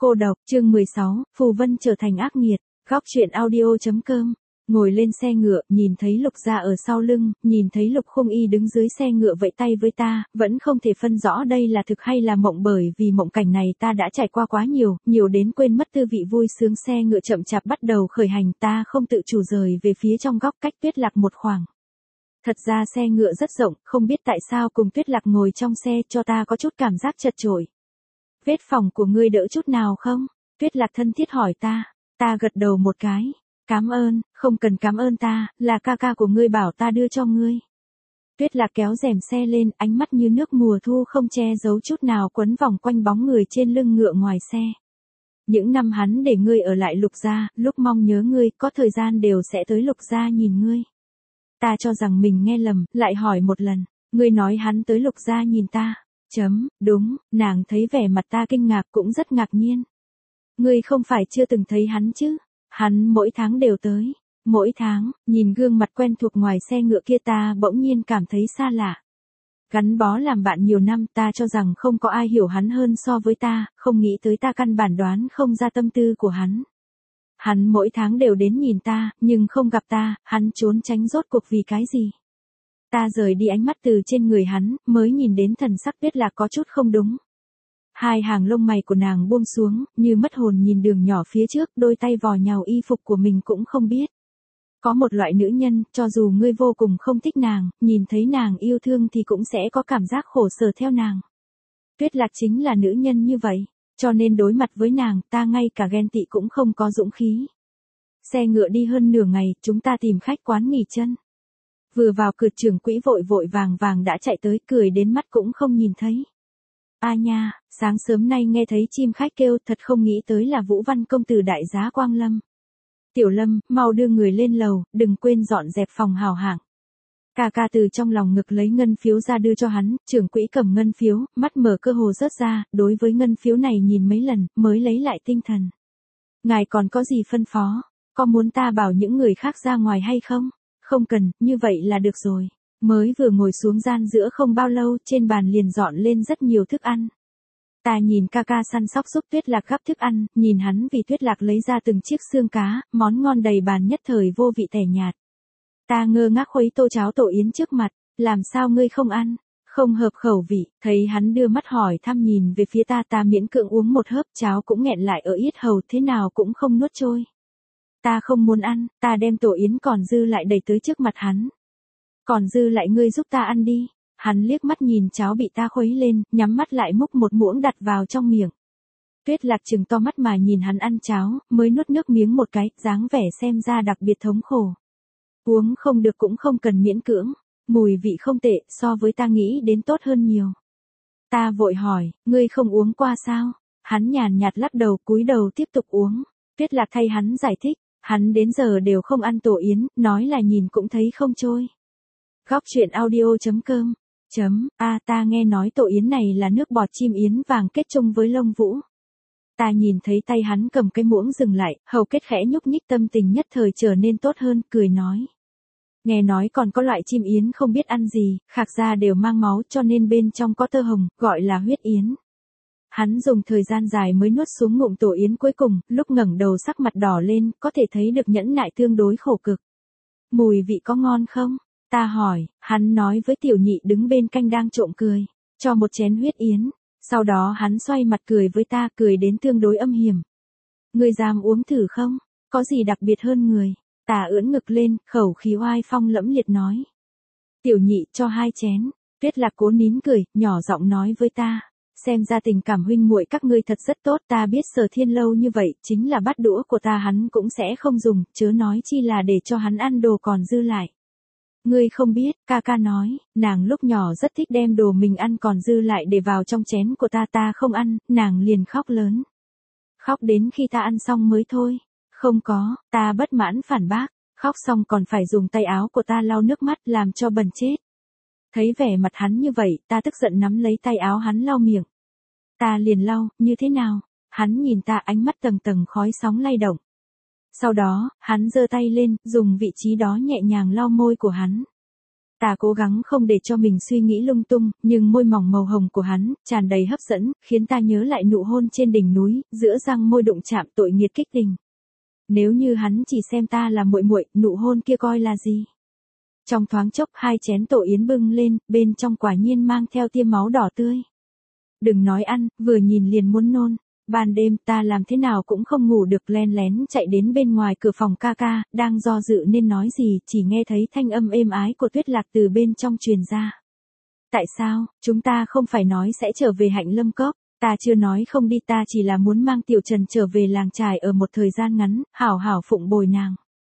Cô độc, chương 16, Phù Vân trở thành ác nghiệt, góc truyện audio.com. Ngồi lên xe ngựa, nhìn thấy Lục Gia ở sau lưng, nhìn thấy Lục Khung Y đứng dưới xe ngựa vẫy tay với ta, vẫn không thể phân rõ đây là thực hay là mộng, bởi vì mộng cảnh này ta đã trải qua quá nhiều, nhiều đến quên mất tư vị vui sướng. Xe ngựa chậm chạp bắt đầu khởi hành, ta không tự chủ rời về phía trong góc cách Tuyết Lạc một khoảng. Thật ra xe ngựa rất rộng, không biết tại sao cùng Tuyết Lạc ngồi trong xe cho ta có chút cảm giác chật chội. Vết phòng của ngươi đỡ chút nào không? Tuyết Lạc thân thiết hỏi ta. Ta gật đầu một cái. Cảm ơn, không cần cảm ơn ta, là ca ca của ngươi bảo ta đưa cho ngươi. Tuyết Lạc kéo rèm xe lên, ánh mắt như nước mùa thu không che giấu chút nào quấn vòng quanh bóng người trên lưng ngựa ngoài xe. Những năm hắn để ngươi ở lại Lục Gia, lúc mong nhớ ngươi, có thời gian đều sẽ tới Lục Gia nhìn ngươi. Ta cho rằng mình nghe lầm, lại hỏi một lần, ngươi nói hắn tới Lục Gia nhìn ta. Đúng, nàng thấy vẻ mặt ta kinh ngạc cũng rất ngạc nhiên. Ngươi không phải chưa từng thấy hắn chứ? Hắn mỗi tháng đều tới. Mỗi tháng, nhìn gương mặt quen thuộc ngoài xe ngựa kia ta bỗng nhiên cảm thấy xa lạ. Gắn bó làm bạn nhiều năm, ta cho rằng không có ai hiểu hắn hơn so với ta, không nghĩ tới ta căn bản đoán không ra tâm tư của hắn. Hắn mỗi tháng đều đến nhìn ta, nhưng không gặp ta, hắn trốn tránh rốt cuộc vì cái gì? Ta rời đi ánh mắt từ trên người hắn, mới nhìn đến thần sắc Tuyết Lạc có chút không đúng. Hai hàng lông mày của nàng buông xuống, như mất hồn nhìn đường nhỏ phía trước, đôi tay vò nhào y phục của mình cũng không biết. Có một loại nữ nhân, cho dù ngươi vô cùng không thích nàng, nhìn thấy nàng yêu thương thì cũng sẽ có cảm giác khổ sở theo nàng. Tuyết Lạc chính là nữ nhân như vậy, cho nên đối mặt với nàng, ta ngay cả ghen tị cũng không có dũng khí. Xe ngựa đi hơn nửa ngày, chúng ta tìm khách quán nghỉ chân. Vừa vào cửa, trưởng quỹ vội vội vàng vàng đã chạy tới, cười đến mắt cũng không nhìn thấy. A nha, sáng sớm nay nghe thấy chim khách kêu, thật không nghĩ tới là Vũ Văn công tử đại giá Quang Lâm. Tiểu Lâm, mau đưa người lên lầu, đừng quên dọn dẹp phòng hào hạng. Ca ca từ trong lòng ngực lấy ngân phiếu ra đưa cho hắn, trưởng quỹ cầm ngân phiếu, mắt mở cơ hồ rớt ra, đối với ngân phiếu này nhìn mấy lần, mới lấy lại tinh thần. Ngài còn có gì phân phó? Có muốn ta bảo những người khác ra ngoài hay không? Không cần, như vậy là được rồi. Mới vừa ngồi xuống gian giữa không bao lâu, trên bàn liền dọn lên rất nhiều thức ăn. Ta nhìn ca ca săn sóc giúp Tuyết Lạc gắp thức ăn, nhìn hắn vì Tuyết Lạc lấy ra từng chiếc xương cá, món ngon đầy bàn nhất thời vô vị tẻ nhạt. Ta ngơ ngác khuấy tô cháo tổ yến trước mặt, làm sao ngươi không ăn? Không hợp khẩu vị, thấy hắn đưa mắt hỏi thăm nhìn về phía ta, ta miễn cưỡng uống một hớp cháo cũng nghẹn lại ở yết hầu, thế nào cũng không nuốt trôi. Ta không muốn ăn, ta đem tổ yến còn dư lại đẩy tới trước mặt hắn. Còn dư lại ngươi giúp ta ăn đi. Hắn liếc mắt nhìn cháo bị ta khuấy lên, nhắm mắt lại múc một muỗng đặt vào trong miệng. Tuyết Lạc trừng to mắt mà nhìn hắn ăn cháo, mới nuốt nước miếng một cái, dáng vẻ xem ra đặc biệt thống khổ. Uống không được cũng không cần miễn cưỡng, mùi vị không tệ, so với ta nghĩ đến tốt hơn nhiều. Ta vội hỏi, ngươi không uống qua sao? Hắn nhàn nhạt lắc đầu, cúi đầu tiếp tục uống. Tuyết Lạc thay hắn giải thích, hắn đến giờ đều không ăn tổ yến, nói là nhìn cũng thấy không trôi. Góc truyện audio.com. Ta nghe nói tổ yến này là nước bọt chim yến vàng kết chung với lông vũ. Ta nhìn thấy tay hắn cầm cái muỗng dừng lại, hầu kết khẽ nhúc nhích, tâm tình nhất thời trở nên tốt hơn, cười nói. Nghe nói còn có loại chim yến không biết ăn gì, khạc ra đều mang máu cho nên bên trong có tơ hồng, gọi là huyết yến. Hắn dùng thời gian dài mới nuốt xuống ngụm tổ yến cuối cùng, lúc ngẩng đầu sắc mặt đỏ lên, có thể thấy được nhẫn nại tương đối khổ cực. Mùi vị có ngon không? Ta hỏi, hắn nói với tiểu nhị đứng bên canh đang trộm cười, cho một chén huyết yến, sau đó hắn xoay mặt cười với ta, cười đến tương đối âm hiểm. Ngươi dám uống thử không? Có gì đặc biệt hơn người? Ta ưỡn ngực lên, khẩu khí oai phong lẫm liệt nói. Tiểu nhị cho 2 chén, Tuyết Lạc cố nín cười, nhỏ giọng nói với ta. Xem ra tình cảm huynh muội các ngươi thật rất tốt, ta biết Sở Thiên lâu như vậy, chính là bát đũa của ta hắn cũng sẽ không dùng, chớ nói chi là để cho hắn ăn đồ còn dư lại. Ngươi không biết, ca ca nói, nàng lúc nhỏ rất thích đem đồ mình ăn còn dư lại để vào trong chén của ta, ta không ăn, nàng liền khóc lớn. Khóc đến khi ta ăn xong mới thôi. Không có, ta bất mãn phản bác, khóc xong còn phải dùng tay áo của ta lau nước mắt làm cho bẩn chết. Thấy vẻ mặt hắn như vậy, ta tức giận nắm lấy tay áo hắn lau miệng. Ta liền lau, như thế nào? Hắn nhìn ta, ánh mắt tầng tầng khói sóng lay động. Sau đó, hắn giơ tay lên, dùng vị trí đó nhẹ nhàng lau môi của hắn. Ta cố gắng không để cho mình suy nghĩ lung tung, nhưng môi mỏng màu hồng của hắn, tràn đầy hấp dẫn, khiến ta nhớ lại nụ hôn trên đỉnh núi, giữa răng môi đụng chạm tội nghiệt kích tình. Nếu như hắn chỉ xem ta là muội muội, nụ hôn kia coi là gì? Trong thoáng chốc 2 chén tổ yến bưng lên, bên trong quả nhiên mang theo tia máu đỏ tươi. Đừng nói ăn, vừa nhìn liền muốn nôn. Ban đêm ta làm thế nào cũng không ngủ được, len lén chạy đến bên ngoài cửa phòng ca ca, đang do dự nên nói gì, chỉ nghe thấy thanh âm êm ái của Tuyết Lạc từ bên trong truyền ra. Tại sao, chúng ta không phải nói sẽ trở về Hạnh Lâm Cốc, ta chưa nói không đi, ta chỉ là muốn mang Tiểu Trần trở về làng trài ở một thời gian ngắn, hảo hảo phụng bồi nàng.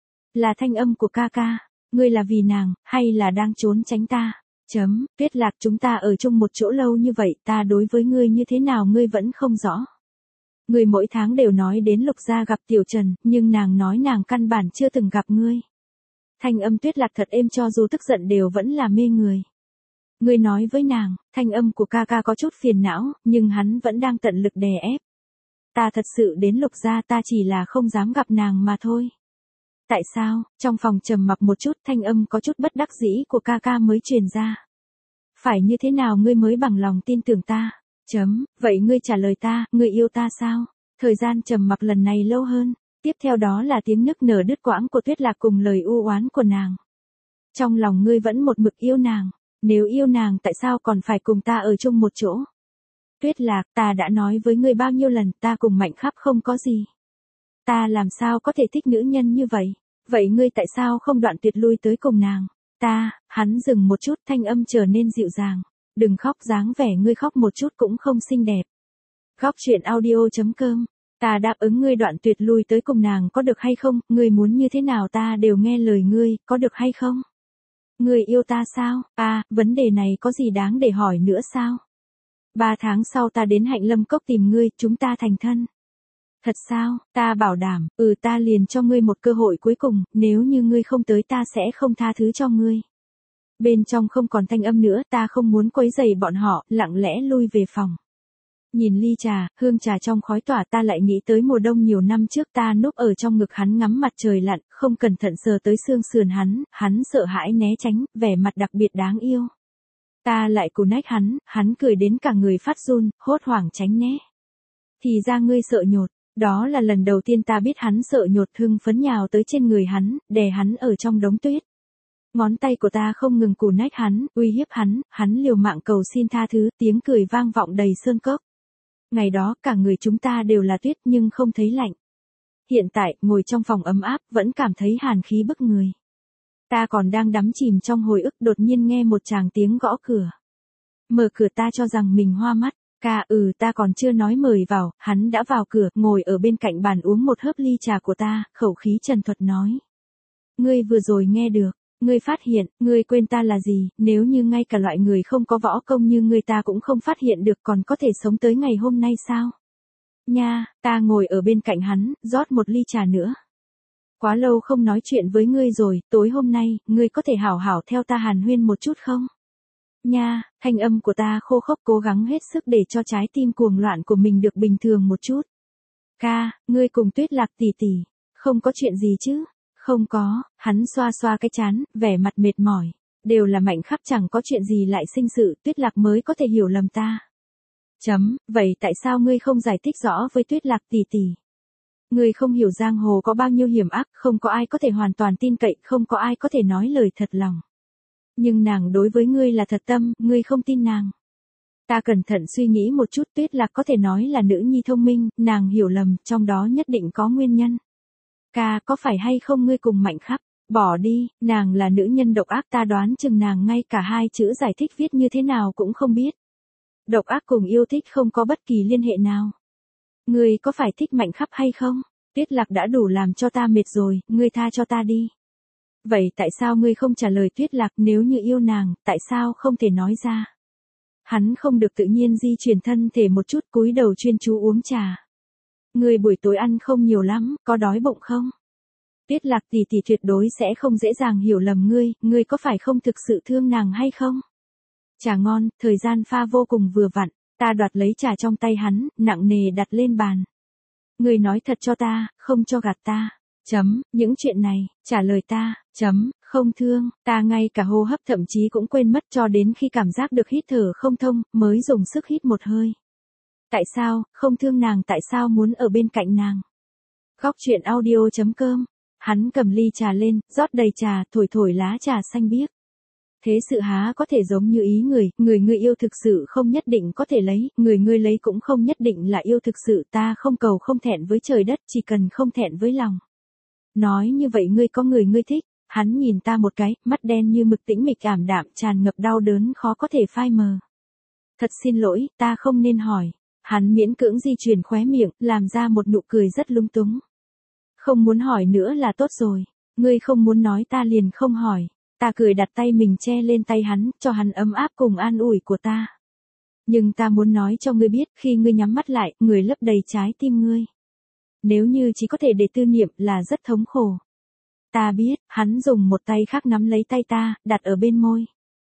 Là thanh âm của ca ca, ngươi là vì nàng, hay là đang trốn tránh ta? Tuyết Lạc, chúng ta ở chung một chỗ lâu như vậy, ta đối với ngươi như thế nào ngươi vẫn không rõ. Ngươi mỗi tháng đều nói đến Lục gia gặp Tiểu Trần, nhưng nàng nói nàng căn bản chưa từng gặp ngươi. Thanh âm Tuyết Lạc thật êm, cho dù tức giận đều vẫn là mê người. Ngươi nói với nàng, thanh âm của ca ca có chút phiền não, nhưng hắn vẫn đang tận lực đè ép. Ta thật sự đến Lục gia, ta chỉ là không dám gặp nàng mà thôi. Tại sao? Trong phòng trầm mặc một chút, thanh âm có chút bất đắc dĩ của ca ca mới truyền ra. Phải như thế nào ngươi mới bằng lòng tin tưởng ta? Vậy ngươi trả lời ta, ngươi yêu ta sao? Thời gian trầm mặc lần này lâu hơn. Tiếp theo đó là tiếng nức nở đứt quãng của Tuyết Lạc cùng lời u oán của nàng. Trong lòng ngươi vẫn một mực yêu nàng. Nếu yêu nàng tại sao còn phải cùng ta ở chung một chỗ? Tuyết Lạc, ta đã nói với ngươi bao nhiêu lần, ta cùng Mạnh Khắp không có gì. Ta làm sao có thể thích nữ nhân như vậy? Vậy ngươi tại sao không đoạn tuyệt lui tới cùng nàng? Hắn dừng một chút, thanh âm trở nên dịu dàng. Đừng khóc, dáng vẻ ngươi khóc một chút cũng không xinh đẹp. Góc truyện audio.com. Ta đáp ứng ngươi đoạn tuyệt lui tới cùng nàng có được hay không? Ngươi muốn như thế nào ta đều nghe lời ngươi, có được hay không? Ngươi yêu ta sao? Vấn đề này có gì đáng để hỏi nữa sao? 3 tháng sau ta đến Hạnh Lâm Cốc tìm ngươi, chúng ta thành thân. Thật sao? Ta bảo đảm, ta liền cho ngươi một cơ hội cuối cùng, nếu như ngươi không tới ta sẽ không tha thứ cho ngươi. Bên trong không còn thanh âm nữa, ta không muốn quấy rầy bọn họ, lặng lẽ lui về phòng. Nhìn ly trà, hương trà trong khói tỏa, ta lại nghĩ tới mùa đông nhiều năm trước, ta núp ở trong ngực hắn ngắm mặt trời lặn, không cẩn thận sờ tới xương sườn hắn sợ hãi né tránh, vẻ mặt đặc biệt đáng yêu. Ta lại cù nách hắn cười đến cả người phát run, hốt hoảng tránh né. Thì ra ngươi sợ nhột, đó là lần đầu tiên ta biết hắn sợ nhột, hưng phấn nhào tới trên người hắn, đè hắn ở trong đống tuyết. Ngón tay của ta không ngừng cù nách hắn, uy hiếp hắn liều mạng cầu xin tha thứ, tiếng cười vang vọng đầy sơn cốc. Ngày đó cả người chúng ta đều là tuyết nhưng không thấy lạnh. Hiện tại, ngồi trong phòng ấm áp, vẫn cảm thấy hàn khí bức người. Ta còn đang đắm chìm trong hồi ức, đột nhiên nghe một tràng tiếng gõ cửa. Mở cửa, ta cho rằng mình hoa mắt. Ta còn chưa nói mời vào, hắn đã vào cửa, ngồi ở bên cạnh bàn uống một hớp ly trà của ta, khẩu khí trần thuật nói. Ngươi vừa rồi nghe được, ngươi phát hiện, ngươi quên ta là gì, nếu như ngay cả loại người không có võ công như ngươi ta cũng không phát hiện được, còn có thể sống tới ngày hôm nay sao? Nha, ta ngồi ở bên cạnh hắn, rót một ly trà nữa. Quá lâu không nói chuyện với ngươi rồi, tối hôm nay, ngươi có thể hảo hảo theo ta hàn huyên một chút không? Nha, thanh âm của ta khô khốc, cố gắng hết sức để cho trái tim cuồng loạn của mình được bình thường một chút. Ngươi cùng Tuyết Lạc tỷ tỷ, không có chuyện gì chứ? Không có, hắn xoa xoa cái trán, vẻ mặt mệt mỏi. Đều là Mạnh Khắp, chẳng có chuyện gì lại sinh sự, Tuyết Lạc mới có thể hiểu lầm ta. Vậy tại sao ngươi không giải thích rõ với Tuyết Lạc tỷ tỷ? Ngươi không hiểu giang hồ có bao nhiêu hiểm ác, không có ai có thể hoàn toàn tin cậy, không có ai có thể nói lời thật lòng. Nhưng nàng đối với ngươi là thật tâm, ngươi không tin nàng. Ta cẩn thận suy nghĩ một chút, Tuyết Lạc có thể nói là nữ nhi thông minh, nàng hiểu lầm, trong đó nhất định có nguyên nhân. Có phải hay không ngươi cùng Mạnh Khắp? Bỏ đi, nàng là nữ nhân độc ác, ta đoán chừng nàng ngay cả 2 chữ giải thích viết như thế nào cũng không biết. Độc ác cùng yêu thích không có bất kỳ liên hệ nào. Ngươi có phải thích Mạnh Khắp hay không? Tuyết Lạc đã đủ làm cho ta mệt rồi, ngươi tha cho ta đi. Vậy tại sao ngươi không trả lời Tuyết Lạc, nếu như yêu nàng, tại sao không thể nói ra? Hắn không được tự nhiên di chuyển thân thể một chút, cúi đầu chuyên chú uống trà. Ngươi buổi tối ăn không nhiều lắm, có đói bụng không? Tuyết Lạc tỷ tỷ tuyệt đối sẽ không dễ dàng hiểu lầm ngươi có phải không thực sự thương nàng hay không? Trà ngon, thời gian pha vô cùng vừa vặn, ta đoạt lấy trà trong tay hắn, nặng nề đặt lên bàn. Ngươi nói thật cho ta, không cho gạt ta. Những chuyện này, trả lời ta. Không thương, ta ngay cả hô hấp thậm chí cũng quên mất cho đến khi cảm giác được hít thở không thông, mới dùng sức hít một hơi. Tại sao, không thương nàng, tại sao muốn ở bên cạnh nàng? Góc truyện audio.com. Hắn cầm ly trà lên, rót đầy trà, thổi thổi lá trà xanh biếc. Thế sự há có thể giống như ý người ngươi yêu thực sự không nhất định có thể lấy, người ngươi lấy cũng không nhất định là yêu thực sự, ta không cầu không thẹn với trời đất, chỉ cần không thẹn với lòng. Nói như vậy ngươi có người ngươi thích. Hắn nhìn ta một cái, mắt đen như mực tĩnh mịch ảm đạm, tràn ngập đau đớn khó có thể phai mờ. Thật xin lỗi, ta không nên hỏi. Hắn miễn cưỡng di chuyển khóe miệng, làm ra một nụ cười rất lung túng. Không muốn hỏi nữa là tốt rồi. Ngươi không muốn nói ta liền không hỏi. Ta cười đặt tay mình che lên tay hắn, cho hắn ấm áp cùng an ủi của ta. Nhưng ta muốn nói cho ngươi biết, khi ngươi nhắm mắt lại, người lấp đầy trái tim ngươi. Nếu như chỉ có thể để tư niệm là rất thống khổ. Ta biết, hắn dùng một tay khác nắm lấy tay ta, đặt ở bên môi.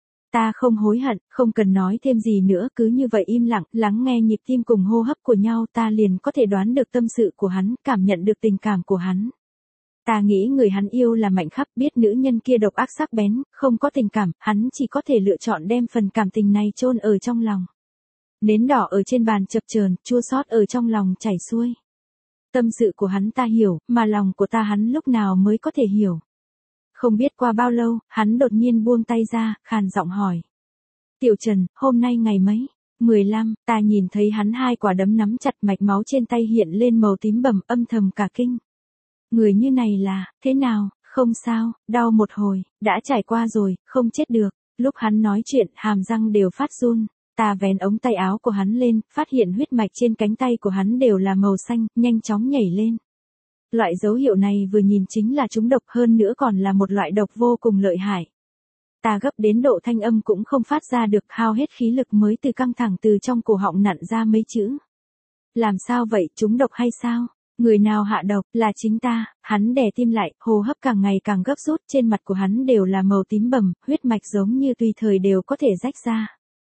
Ta không hối hận, không cần nói thêm gì nữa, cứ như vậy im lặng, lắng nghe nhịp tim cùng hô hấp của nhau, ta liền có thể đoán được tâm sự của hắn, cảm nhận được tình cảm của hắn. Ta nghĩ người hắn yêu là Mạnh Khắp, biết nữ nhân kia độc ác sắc bén, không có tình cảm, hắn chỉ có thể lựa chọn đem phần cảm tình này chôn ở trong lòng. Nến đỏ ở trên bàn chập chờn, chua xót ở trong lòng chảy xuôi. Tâm sự của hắn ta hiểu, mà lòng của ta hắn lúc nào mới có thể hiểu. Không biết qua bao lâu, hắn đột nhiên buông tay ra, khàn giọng hỏi. Tiểu Trần, hôm nay ngày mấy? 15, ta nhìn thấy hắn hai quả đấm nắm chặt, mạch máu trên tay hiện lên màu tím bầm, âm thầm cả kinh. Người như này là, thế nào, không sao, đau một hồi, đã trải qua rồi, không chết được. Lúc hắn nói chuyện, hàm răng đều phát run. Ta vén ống tay áo của hắn lên, phát hiện huyết mạch trên cánh tay của hắn đều là màu xanh, nhanh chóng nhảy lên. Loại dấu hiệu này vừa nhìn chính là trúng độc, hơn nữa còn là một loại độc vô cùng lợi hại. Ta gấp đến độ thanh âm cũng không phát ra được, hao hết khí lực mới từ căng thẳng từ trong cổ họng nặn ra mấy chữ. Làm sao vậy, trúng độc hay sao? Người nào hạ độc, là chính ta. Hắn đè tim lại, hô hấp càng ngày càng gấp rút, trên mặt của hắn đều là màu tím bầm, huyết mạch giống như tùy thời đều có thể rách ra.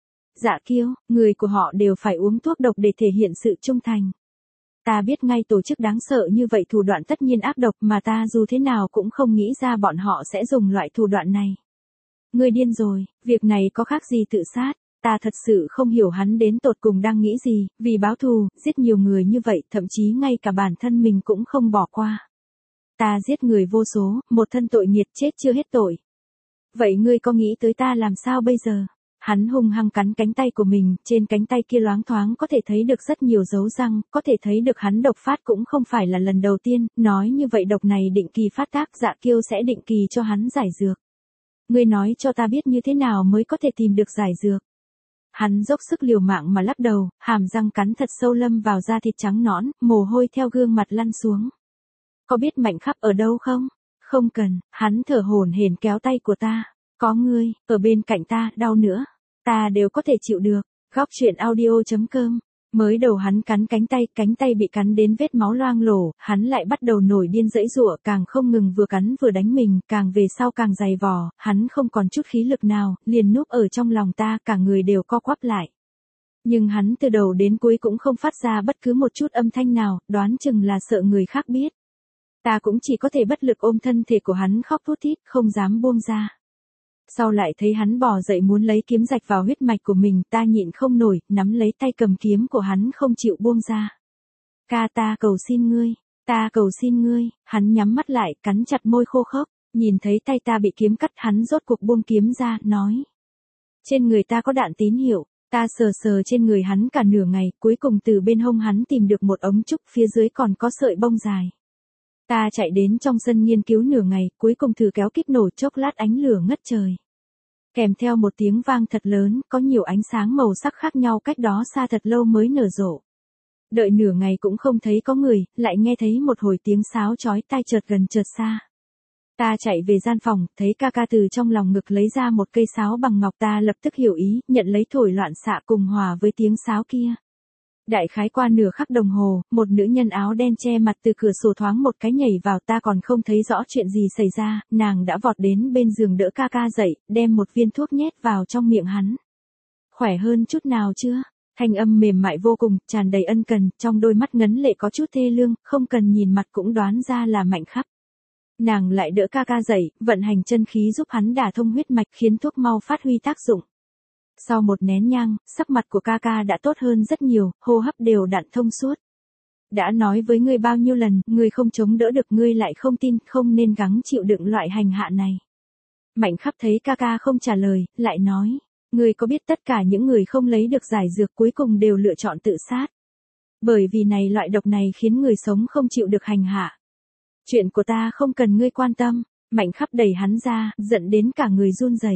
Dạ Kiêu, người của họ đều phải uống thuốc độc để thể hiện sự trung thành. Ta biết ngay tổ chức đáng sợ như vậy thủ đoạn tất nhiên ác độc, mà ta dù thế nào cũng không nghĩ ra bọn họ sẽ dùng loại thủ đoạn này. Ngươi điên rồi, việc này có khác gì tự sát. Ta thật sự không hiểu hắn đến tột cùng đang nghĩ gì, vì báo thù, giết nhiều người như vậy, thậm chí ngay cả bản thân mình cũng không bỏ qua. Ta giết người vô số, một thân tội nghiệt, chết chưa hết tội. Vậy ngươi có nghĩ tới ta làm sao bây giờ? Hắn hung hăng cắn cánh tay của mình, trên cánh tay kia loáng thoáng có thể thấy được rất nhiều dấu răng, có thể thấy được hắn độc phát cũng không phải là lần đầu tiên, nói như vậy độc này định kỳ phát tác, Dạ Kiêu sẽ định kỳ cho hắn giải dược. Ngươi nói cho ta biết như thế nào mới có thể tìm được giải dược. Hắn dốc sức liều mạng mà lắc đầu, hàm răng cắn thật sâu lâm vào da thịt trắng nõn, mồ hôi theo gương mặt lăn xuống. Có biết Mạnh Khắp ở đâu không? Không cần, hắn thở hổn hển kéo tay của ta. Có ngươi, ở bên cạnh ta, đau nữa. Ta đều có thể chịu được. Góc truyện audio.com. Mới đầu hắn cắn cánh tay bị cắn đến vết máu loang lổ, hắn lại bắt đầu nổi điên giãy giụa, càng không ngừng vừa cắn vừa đánh mình, càng về sau càng dày vò, hắn không còn chút khí lực nào, liền núp ở trong lòng ta, cả người đều co quắp lại. Nhưng hắn từ đầu đến cuối cũng không phát ra bất cứ một chút âm thanh nào, đoán chừng là sợ người khác biết. Ta cũng chỉ có thể bất lực ôm thân thể của hắn khóc thút thít, không dám buông ra. Sau lại thấy hắn bò dậy muốn lấy kiếm rạch vào huyết mạch của mình, ta nhịn không nổi, nắm lấy tay cầm kiếm của hắn không chịu buông ra. Ca, ta cầu xin ngươi, hắn nhắm mắt lại, cắn chặt môi khô khốc, nhìn thấy tay ta bị kiếm cắt, hắn rốt cuộc buông kiếm ra, nói. Trên người ta có đạn tín hiệu, ta sờ trên người hắn cả nửa ngày, cuối cùng từ bên hông hắn tìm được một ống trúc, phía dưới còn có sợi bông dài. Ta chạy đến trong sân nghiên cứu nửa ngày, cuối cùng thử kéo kíp nổ, chốc lát ánh lửa ngất trời. Kèm theo một tiếng vang thật lớn, có nhiều ánh sáng màu sắc khác nhau cách đó xa thật lâu mới nở rộ. Đợi nửa ngày cũng không thấy có người, lại nghe thấy một hồi tiếng sáo chói tai chợt gần chợt xa. Ta chạy về gian phòng, thấy ca ca từ trong lòng ngực lấy ra một cây sáo bằng ngọc, ta lập tức hiểu ý, nhận lấy thổi loạn xạ cùng hòa với tiếng sáo kia. Đại khái qua nửa khắc đồng hồ, một nữ nhân áo đen che mặt từ cửa sổ thoáng một cái nhảy vào, ta còn không thấy rõ chuyện gì xảy ra, nàng đã vọt đến bên giường đỡ ca ca dậy, đem một viên thuốc nhét vào trong miệng hắn. Khỏe hơn chút nào chưa? Thanh âm mềm mại vô cùng, tràn đầy ân cần, trong đôi mắt ngấn lệ có chút thê lương, không cần nhìn mặt cũng đoán ra là Mạnh Khắp. Nàng lại đỡ ca ca dậy, vận hành chân khí giúp hắn đả thông huyết mạch khiến thuốc mau phát huy tác dụng. Sau một nén nhang, sắc mặt của ca ca đã tốt hơn rất nhiều, hô hấp đều đặn thông suốt. Đã nói với ngươi bao nhiêu lần, ngươi không chống đỡ được, ngươi lại không tin, không nên gắng chịu đựng loại hành hạ này. Mạnh Khắp thấy ca ca không trả lời, lại nói, ngươi có biết tất cả những người không lấy được giải dược cuối cùng đều lựa chọn tự sát. Bởi vì này loại độc này khiến người sống không chịu được hành hạ. Chuyện của ta không cần ngươi quan tâm. Mạnh Khắp đẩy hắn ra, giận đến cả người run rẩy.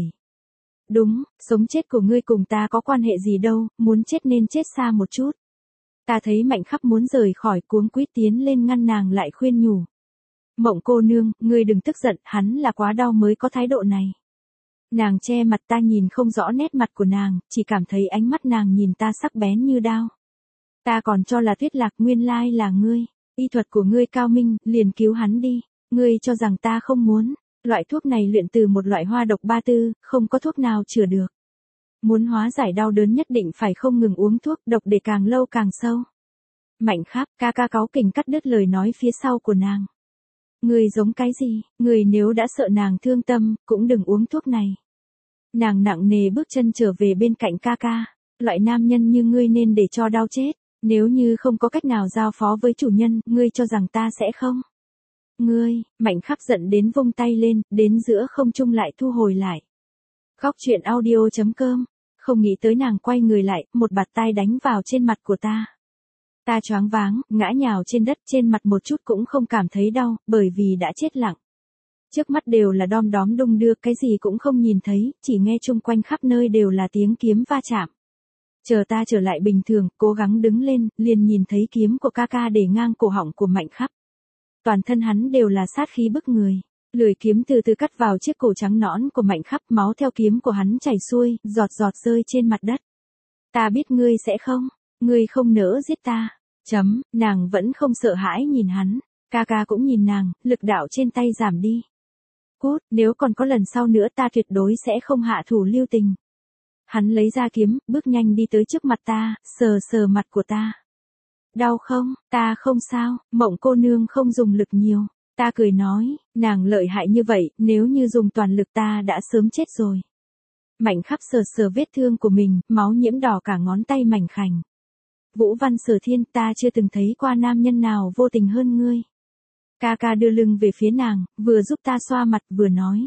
Đúng, sống chết của ngươi cùng ta có quan hệ gì đâu, muốn chết nên chết xa một chút. Ta thấy Mạnh Khắp muốn rời khỏi, cuống quýt tiến lên ngăn nàng lại khuyên nhủ. Mộng cô nương, ngươi đừng tức giận, hắn là quá đau mới có thái độ này. Nàng che mặt, ta nhìn không rõ nét mặt của nàng, chỉ cảm thấy ánh mắt nàng nhìn ta sắc bén như đao. Ta còn cho là Tuyết Lạc, nguyên lai là ngươi. Y thuật của ngươi cao minh, liền cứu hắn đi. Ngươi cho rằng ta không muốn. Loại thuốc này luyện từ một loại hoa độc ba tư, không có thuốc nào chữa được. Muốn hóa giải đau đớn nhất định phải không ngừng uống thuốc độc để càng lâu càng sâu. Mạnh Khắp, ca ca cáu kỉnh cắt đứt lời nói phía sau của nàng. Ngươi giống cái gì, ngươi nếu đã sợ nàng thương tâm, cũng đừng uống thuốc này. Nàng nặng nề bước chân trở về bên cạnh ca ca. Loại nam nhân như ngươi nên để cho đau chết. Nếu như không có cách nào giao phó với chủ nhân, ngươi cho rằng ta sẽ không? Ngươi, Mạnh Khắp giận đến vung tay lên, đến giữa không trung lại thu hồi lại. Góc truyện audio.com. Không nghĩ tới nàng quay người lại, một bạt tai đánh vào trên mặt của ta. Ta choáng váng, ngã nhào trên đất, trên mặt một chút cũng không cảm thấy đau, bởi vì đã chết lặng. Trước mắt đều là đom đóm đung đưa, cái gì cũng không nhìn thấy, chỉ nghe chung quanh khắp nơi đều là tiếng kiếm va chạm. Chờ ta trở lại bình thường, cố gắng đứng lên, liền nhìn thấy kiếm của ca ca để ngang cổ họng của Mạnh Khắp. Toàn thân hắn đều là sát khí bức người. Lưỡi kiếm từ từ cắt vào chiếc cổ trắng nõn của Mạnh Khắp, máu theo kiếm của hắn chảy xuôi, giọt giọt rơi trên mặt đất. Ta biết ngươi sẽ không, ngươi không nỡ giết ta. Nàng vẫn không sợ hãi nhìn hắn, ca ca cũng nhìn nàng, lực đạo trên tay giảm đi. Cút, nếu còn có lần sau nữa ta tuyệt đối sẽ không hạ thủ lưu tình. Hắn lấy ra kiếm, bước nhanh đi tới trước mặt ta, sờ sờ mặt của ta. Đau không, ta không sao, Mộng cô nương không dùng lực nhiều. Ta cười nói, nàng lợi hại như vậy, nếu như dùng toàn lực ta đã sớm chết rồi. Mạnh Khắp sờ sờ vết thương của mình, máu nhiễm đỏ cả ngón tay mảnh khảnh. Vũ Văn Sở Thiên, ta chưa từng thấy qua nam nhân nào vô tình hơn ngươi. Ca ca đưa lưng về phía nàng, vừa giúp ta xoa mặt vừa nói.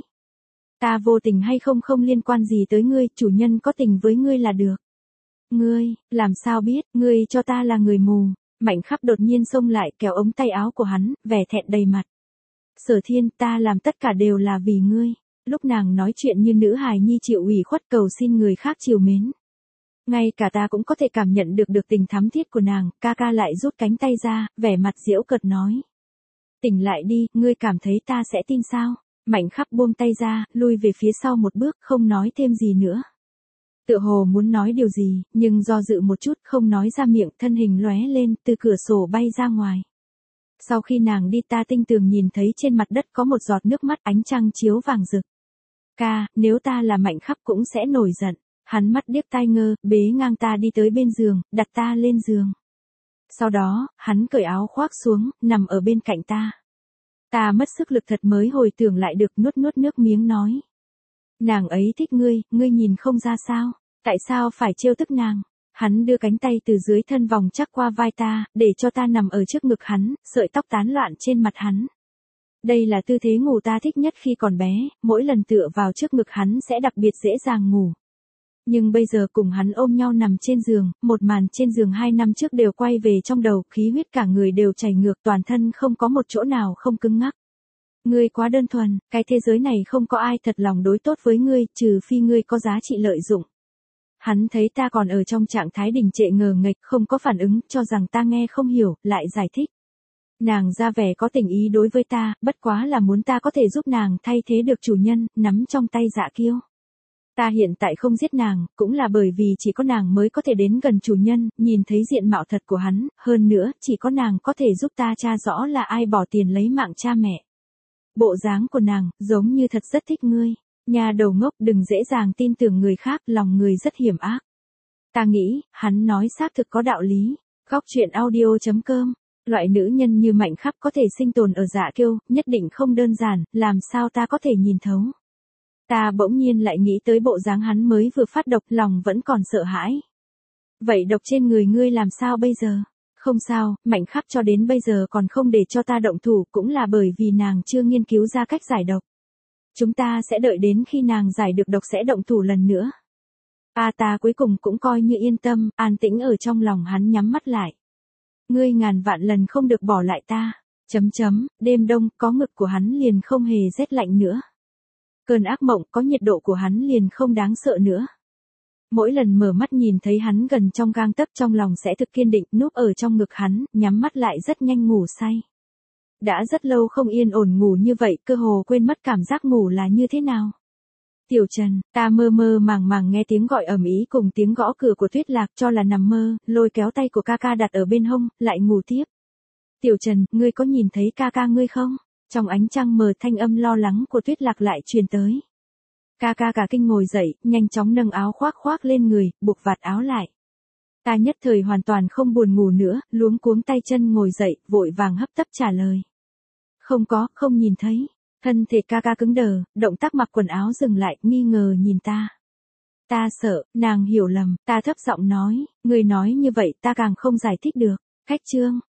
Ta vô tình hay không không liên quan gì tới ngươi, chủ nhân có tình với ngươi là được. Ngươi, làm sao biết, ngươi cho ta là người mù. Mạnh Khắp đột nhiên xông lại kéo ống tay áo của hắn, vẻ thẹn đầy mặt. Sở Thiên, ta làm tất cả đều là vì ngươi. Lúc nàng nói chuyện như nữ hài nhi chịu ủy khuất cầu xin người khác chiều mến. Ngay cả ta cũng có thể cảm nhận được tình thắm thiết của nàng, ca ca lại rút cánh tay ra, vẻ mặt giễu cợt nói. Tỉnh lại đi, ngươi cảm thấy ta sẽ tin sao? Mạnh Khắp buông tay ra, lui về phía sau một bước, không nói thêm gì nữa. Tựa hồ muốn nói điều gì, nhưng do dự một chút không nói ra miệng, thân hình lóe lên, từ cửa sổ bay ra ngoài. Sau khi nàng đi ta tinh tường nhìn thấy trên mặt đất có một giọt nước mắt, ánh trăng chiếu vàng rực. Ca, nếu ta là Mạnh Khắp cũng sẽ nổi giận. Hắn mắt điếc tai ngơ, bế ngang ta đi tới bên giường, đặt ta lên giường. Sau đó, hắn cởi áo khoác xuống, nằm ở bên cạnh ta. Ta mất sức lực thật mới hồi tưởng lại được, nuốt nước miếng nói. Nàng ấy thích ngươi, ngươi nhìn không ra sao, tại sao phải trêu tức nàng? Hắn đưa cánh tay từ dưới thân vòng chắc qua vai ta, để cho ta nằm ở trước ngực hắn, sợi tóc tán loạn trên mặt hắn. Đây là tư thế ngủ ta thích nhất khi còn bé, mỗi lần tựa vào trước ngực hắn sẽ đặc biệt dễ dàng ngủ. Nhưng bây giờ cùng hắn ôm nhau nằm trên giường, một màn trên giường 2 năm trước đều quay về trong đầu, khí huyết cả người đều chảy ngược, toàn thân không có một chỗ nào không cứng ngắc. Ngươi quá đơn thuần, cái thế giới này không có ai thật lòng đối tốt với ngươi, trừ phi ngươi có giá trị lợi dụng. Hắn thấy ta còn ở trong trạng thái đình trệ ngờ nghệch, không có phản ứng, cho rằng ta nghe không hiểu, lại giải thích. Nàng ra vẻ có tình ý đối với ta, bất quá là muốn ta có thể giúp nàng thay thế được chủ nhân, nắm trong tay Dạ Kiêu. Ta hiện tại không giết nàng, cũng là bởi vì chỉ có nàng mới có thể đến gần chủ nhân, nhìn thấy diện mạo thật của hắn, hơn nữa, chỉ có nàng có thể giúp ta tra rõ là ai bỏ tiền lấy mạng cha mẹ. Bộ dáng của nàng, giống như thật rất thích ngươi. Nhà đầu ngốc, đừng dễ dàng tin tưởng người khác, lòng người rất hiểm ác. Ta nghĩ, hắn nói xác thực có đạo lý. Góc truyện audio.com Loại nữ nhân như Mạnh Khắp có thể sinh tồn ở Dạ Kiêu, nhất định không đơn giản, làm sao ta có thể nhìn thấu. Ta bỗng nhiên lại nghĩ tới bộ dáng hắn mới vừa phát độc, lòng vẫn còn sợ hãi. Vậy độc trên người ngươi làm sao bây giờ? Không sao, Mạnh Khắp cho đến bây giờ còn không để cho ta động thủ cũng là bởi vì nàng chưa nghiên cứu ra cách giải độc. Chúng ta sẽ đợi đến khi nàng giải được độc sẽ động thủ lần nữa. Ta cuối cùng cũng coi như yên tâm, an tĩnh ở trong lòng hắn nhắm mắt lại. Ngươi ngàn vạn lần không được bỏ lại ta. Đêm đông, có ngực của hắn liền không hề rét lạnh nữa. Cơn ác mộng, có nhiệt độ của hắn liền không đáng sợ nữa. Mỗi lần mở mắt nhìn thấy hắn gần trong gang tấc trong lòng sẽ thực kiên định, núp ở trong ngực hắn, nhắm mắt lại rất nhanh ngủ say. Đã rất lâu không yên ổn ngủ như vậy, cơ hồ quên mất cảm giác ngủ là như thế nào. Tiểu Trần, ta mơ mơ màng màng nghe tiếng gọi ầm ĩ cùng tiếng gõ cửa của Tuyết Lạc cho là nằm mơ, lôi kéo tay của ca ca đặt ở bên hông, lại ngủ tiếp. Tiểu Trần, ngươi có nhìn thấy ca ca ngươi không? Trong ánh trăng mờ thanh âm lo lắng của Tuyết Lạc lại truyền tới. Ca ca cả kinh ngồi dậy, nhanh chóng nâng áo khoác lên người, buộc vạt áo lại. Ta nhất thời hoàn toàn không buồn ngủ nữa, luống cuống tay chân ngồi dậy, vội vàng hấp tấp trả lời. Không nhìn thấy. Thân thể ca ca cứng đờ, động tác mặc quần áo dừng lại, nghi ngờ nhìn ta. Ta sợ, nàng hiểu lầm, ta thấp giọng nói, người nói như vậy ta càng không giải thích được. Khách trương,